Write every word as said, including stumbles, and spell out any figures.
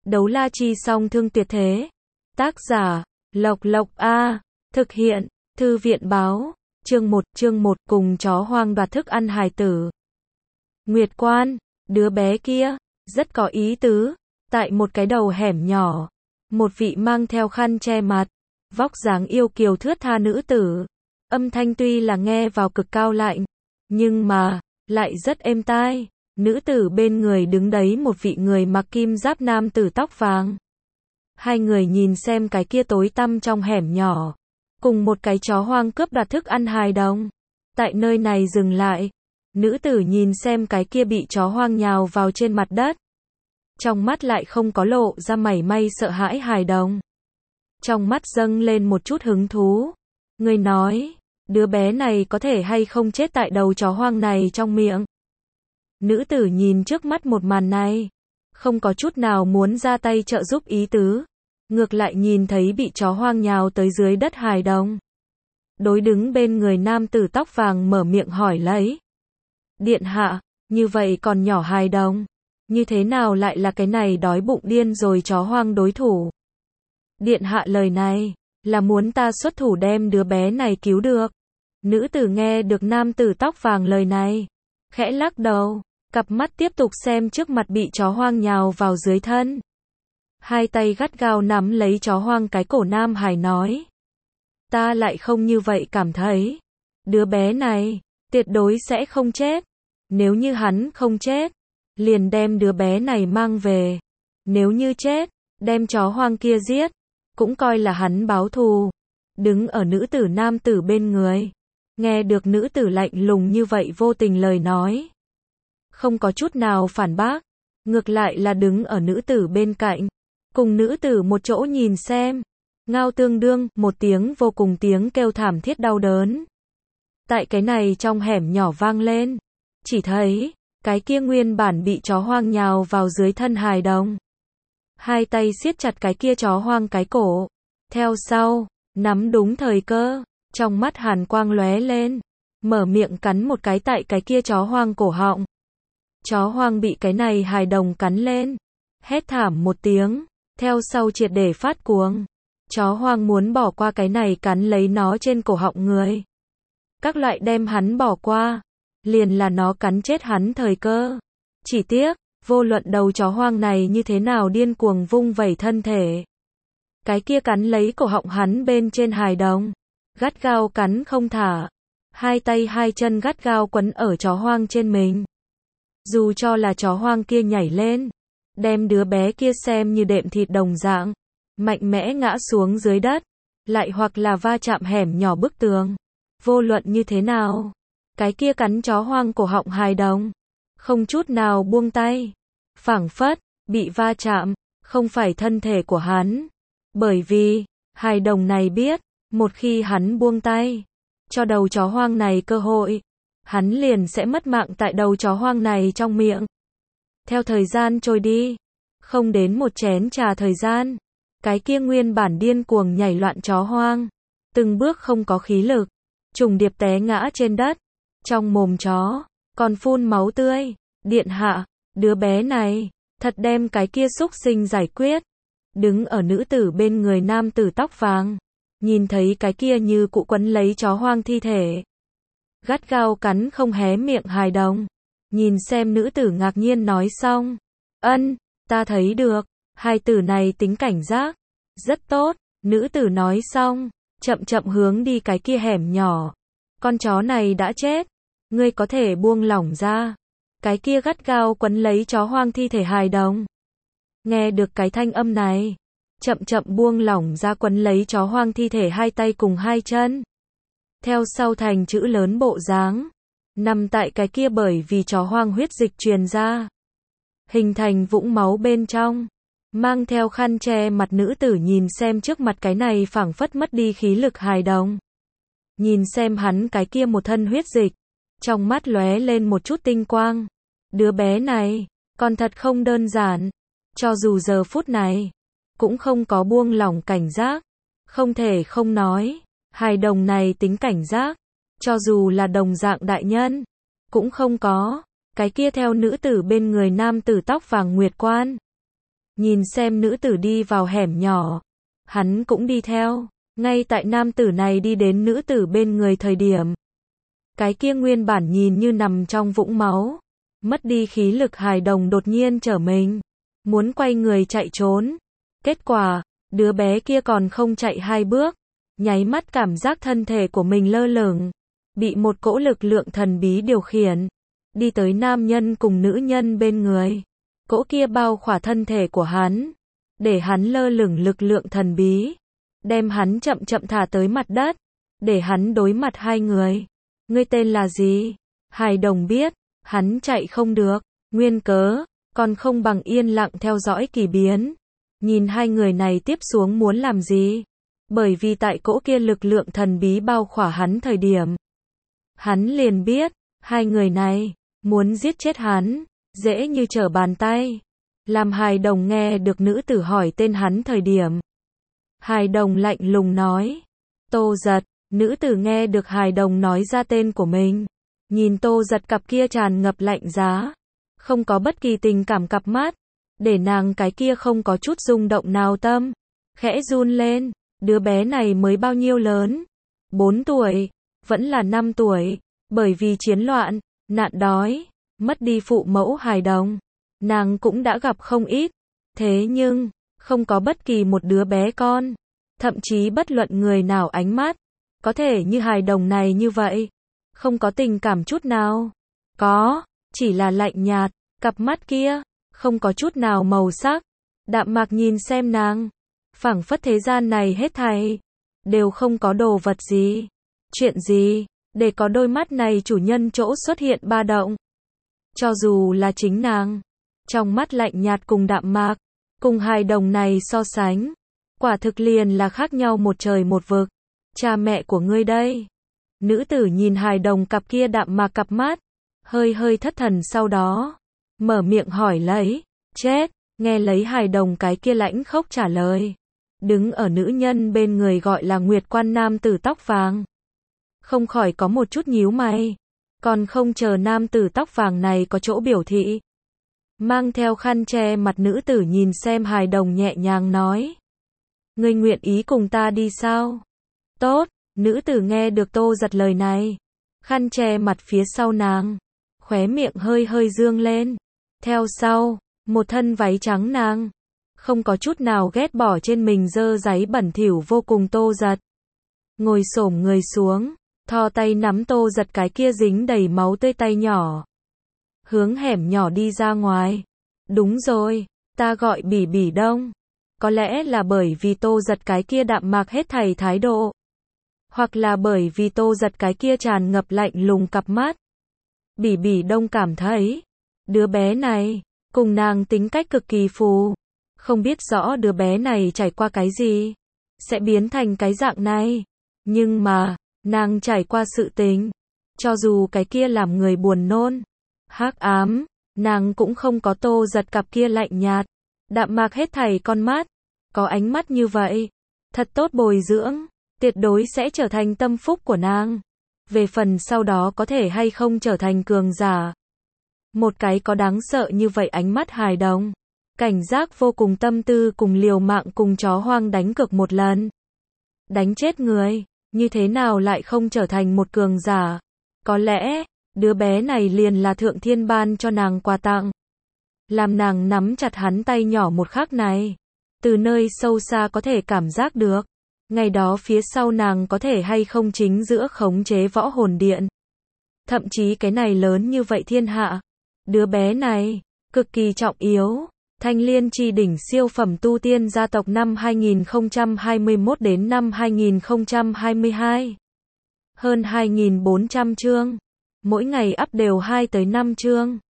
Đấu la chi song thương tuyệt thế. Tác giả, Lộc Lộc A. Thực hiện, Thư viện báo. Chương một, chương một, cùng chó hoang đoạt thức ăn hài tử. Nguyệt Quan, đứa bé kia, rất có ý tứ. Tại một cái đầu hẻm nhỏ, một vị mang theo khăn che mặt, vóc dáng yêu kiều thướt tha nữ tử. Âm thanh tuy là nghe vào cực cao lạnh, nhưng mà, lại rất êm tai. Nữ tử bên người đứng đấy một vị người mặc kim giáp nam tử tóc vàng. Hai người nhìn xem cái kia tối tăm trong hẻm nhỏ, cùng một cái chó hoang cướp đoạt thức ăn hài đồng. Tại nơi này dừng lại, nữ tử nhìn xem cái kia bị chó hoang nhào vào trên mặt đất. Trong mắt lại không có lộ ra mảy may sợ hãi hài đồng. Trong mắt dâng lên một chút hứng thú. Người nói, đứa bé này có thể hay không chết tại đầu chó hoang này trong miệng. Nữ tử nhìn trước mắt một màn này, không có chút nào muốn ra tay trợ giúp ý tứ. Ngược lại nhìn thấy bị chó hoang nhào tới dưới đất hài đồng. Đối đứng bên người nam tử tóc vàng mở miệng hỏi lấy. Điện hạ, như vậy còn nhỏ hài đồng, như thế nào lại là cái này đói bụng điên rồi chó hoang đối thủ? Điện hạ lời này, là muốn ta xuất thủ đem đứa bé này cứu được. Nữ tử nghe được nam tử tóc vàng lời này, khẽ lắc đầu, cặp mắt tiếp tục xem trước mặt bị chó hoang nhào vào dưới thân. Hai tay gắt gao nắm lấy chó hoang cái cổ nam hải nói. Ta lại không như vậy cảm thấy. Đứa bé này, tuyệt đối sẽ không chết. Nếu như hắn không chết, liền đem đứa bé này mang về. Nếu như chết, đem chó hoang kia giết, cũng coi là hắn báo thù. Đứng ở nữ tử nam tử bên người, nghe được nữ tử lạnh lùng như vậy vô tình lời nói. Không có chút nào phản bác, ngược lại là đứng ở nữ tử bên cạnh, cùng nữ tử một chỗ nhìn xem. Ngao tương đương, một tiếng vô cùng tiếng kêu thảm thiết đau đớn. Tại cái này trong hẻm nhỏ vang lên, chỉ thấy, cái kia nguyên bản bị chó hoang nhào vào dưới thân hài đồng. Hai tay siết chặt cái kia chó hoang cái cổ, theo sau, nắm đúng thời cơ, trong mắt hàn quang lóe lên, mở miệng cắn một cái tại cái kia chó hoang cổ họng. Chó hoang bị cái này hài đồng cắn lên, hét thảm một tiếng, theo sau triệt để phát cuồng. Chó hoang muốn bỏ qua cái này cắn lấy nó trên cổ họng người. Các loại đem hắn bỏ qua, liền là nó cắn chết hắn thời cơ. Chỉ tiếc, vô luận đầu chó hoang này như thế nào điên cuồng vung vẩy thân thể. Cái kia cắn lấy cổ họng hắn bên trên hài đồng, gắt gao cắn không thả. Hai tay hai chân gắt gao quấn ở chó hoang trên mình. Dù cho là chó hoang kia nhảy lên, đem đứa bé kia xem như đệm thịt đồng dạng, mạnh mẽ ngã xuống dưới đất, lại hoặc là va chạm hẻm nhỏ bức tường. Vô luận như thế nào, cái kia cắn chó hoang cổ họng hài đồng, không chút nào buông tay, phảng phất, bị va chạm, không phải thân thể của hắn. Bởi vì, hài đồng này biết, một khi hắn buông tay, cho đầu chó hoang này cơ hội, hắn liền sẽ mất mạng tại đầu chó hoang này trong miệng. Theo thời gian trôi đi, không đến một chén trà thời gian, cái kia nguyên bản điên cuồng nhảy loạn chó hoang, từng bước không có khí lực, trùng điệp té ngã trên đất, trong mồm chó, còn phun máu tươi. Điện hạ, đứa bé này, thật đem cái kia xúc sinh giải quyết. Đứng ở nữ tử bên người nam tử tóc vàng, nhìn thấy cái kia như cụ quấn lấy chó hoang thi thể, gắt gao cắn không hé miệng hài đồng. Nhìn xem nữ tử ngạc nhiên nói xong. Ân, ta thấy được, hài tử này tính cảnh giác, rất tốt. Nữ tử nói xong, chậm chậm hướng đi cái kia hẻm nhỏ. Con chó này đã chết, ngươi có thể buông lỏng ra. Cái kia gắt gao quấn lấy chó hoang thi thể hài đồng. Nghe được cái thanh âm này, chậm chậm buông lỏng ra quấn lấy chó hoang thi thể hai tay cùng hai chân. Theo sau thành chữ lớn bộ dáng, nằm tại cái kia bởi vì chó hoang huyết dịch truyền ra, hình thành vũng máu bên trong. Mang theo khăn che mặt nữ tử nhìn xem trước mặt cái này phảng phất mất đi khí lực hài đồng. Nhìn xem hắn cái kia một thân huyết dịch, trong mắt lóe lên một chút tinh quang. Đứa bé này, còn thật không đơn giản. Cho dù giờ phút này, cũng không có buông lỏng cảnh giác. Không thể không nói, hài đồng này tính cảnh giác. Cho dù là đồng dạng đại nhân, cũng không có. Cái kia theo nữ tử bên người nam tử tóc vàng Nguyệt Quan. nhìn xem nữ tử đi vào hẻm nhỏ. Hắn cũng đi theo, ngay tại nam tử này đi đến nữ tử bên người thời điểm. Cái kia nguyên bản nhìn như nằm trong vũng máu, mất đi khí lực hài đồng đột nhiên trở mình, muốn quay người chạy trốn. Kết quả, đứa bé kia còn không chạy hai bước, nháy mắt cảm giác thân thể của mình lơ lửng, bị một cỗ lực lượng thần bí điều khiển, đi tới nam nhân cùng nữ nhân bên người. Cỗ kia bao khỏa thân thể của hắn, để hắn lơ lửng lực lượng thần bí, đem hắn chậm chậm thả tới mặt đất, để hắn đối mặt hai người. Ngươi tên là gì? Hài đồng biết, hắn chạy không được, nguyên cớ, còn không bằng yên lặng theo dõi kỳ biến. Nhìn hai người này tiếp xuống muốn làm gì? Bởi vì tại cỗ kia lực lượng thần bí bao khỏa hắn thời điểm, hắn liền biết, hai người này, muốn giết chết hắn, dễ như trở bàn tay. Làm hài đồng nghe được nữ tử hỏi tên hắn thời điểm. Hài đồng lạnh lùng nói, Tô Giật. Nữ tử nghe được hài đồng nói ra tên của mình. Nhìn Tô Giật cặp kia tràn ngập lạnh giá, không có bất kỳ tình cảm cặp mắt, để nàng cái kia không có chút rung động nào tâm, khẽ run lên. Đứa bé này mới bao nhiêu lớn? Bốn tuổi, vẫn là năm tuổi, bởi vì chiến loạn, nạn đói, mất đi phụ mẫu hài đồng. Nàng cũng đã gặp không ít, thế nhưng, không có bất kỳ một đứa bé con, thậm chí bất luận người nào ánh mắt, có thể như hài đồng này như vậy, không có tình cảm chút nào. Có, chỉ là lạnh nhạt, cặp mắt kia, không có chút nào màu sắc, đạm mạc nhìn xem nàng. Phảng phất thế gian này hết thảy, đều không có đồ vật gì, chuyện gì, để có đôi mắt này chủ nhân chỗ xuất hiện ba động. Cho dù là chính nàng, trong mắt lạnh nhạt cùng đạm mạc, cùng hài đồng này so sánh, quả thực liền là khác nhau một trời một vực. Cha mẹ của ngươi đây. Nữ tử nhìn hài đồng cặp kia đạm mạc cặp mắt, hơi hơi thất thần sau đó, mở miệng hỏi lấy, chết, nghe lấy hài đồng cái kia lãnh khốc trả lời. Đứng ở nữ nhân bên người gọi là Nguyệt Quan nam tử tóc vàng. Không khỏi có một chút nhíu mày, còn không chờ nam tử tóc vàng này có chỗ biểu thị. Mang theo khăn che mặt nữ tử nhìn xem hài đồng nhẹ nhàng nói. Ngươi nguyện ý cùng ta đi sao? Tốt, nữ tử nghe được Tô Giật lời này, khăn che mặt phía sau nàng, khóe miệng hơi hơi dương lên. Theo sau, một thân váy trắng nàng, không có chút nào ghét bỏ trên mình dơ giấy bẩn thỉu vô cùng Tô Giật. Ngồi xổm người xuống, thò tay nắm Tô Giật cái kia dính đầy máu tươi tay nhỏ. Hướng hẻm nhỏ đi ra ngoài. Đúng rồi, ta gọi Bỉ Bỉ Đông. Có lẽ là bởi vì Tô Giật cái kia đạm mạc hết thảy thái độ. Hoặc là bởi vì Tô Giật cái kia tràn ngập lạnh lùng cặp mắt. Bỉ Bỉ Đông cảm thấy, đứa bé này, cùng nàng tính cách cực kỳ phù. Không biết rõ đứa bé này trải qua cái gì, sẽ biến thành cái dạng này. Nhưng mà, nàng trải qua sự tình, cho dù cái kia làm người buồn nôn, hắc ám, nàng cũng không có Tô Giật cặp kia lạnh nhạt, đạm mạc hết thảy con mắt. Có ánh mắt như vậy, thật tốt bồi dưỡng, tuyệt đối sẽ trở thành tâm phúc của nàng. Về phần sau đó có thể hay không trở thành cường giả. Một cái có đáng sợ như vậy ánh mắt hài đồng, cảnh giác vô cùng tâm tư cùng liều mạng cùng chó hoang đánh cược một lần. Đánh chết người, như thế nào lại không trở thành một cường giả? Có lẽ, đứa bé này liền là thượng thiên ban cho nàng quà tặng. Làm nàng nắm chặt hắn tay nhỏ một khắc này, từ nơi sâu xa có thể cảm giác được, ngày đó phía sau nàng có thể hay không chính giữa khống chế võ hồn điện. Thậm chí cái này lớn như vậy thiên hạ, đứa bé này, cực kỳ trọng yếu. Thanh Liên chi đỉnh siêu phẩm tu tiên gia tộc năm hai nghìn không trăm hai mươi mốt đến năm hai nghìn không trăm hai mươi hai. Hơn hai nghìn bốn trăm chương. Mỗi ngày up đều hai tới năm chương.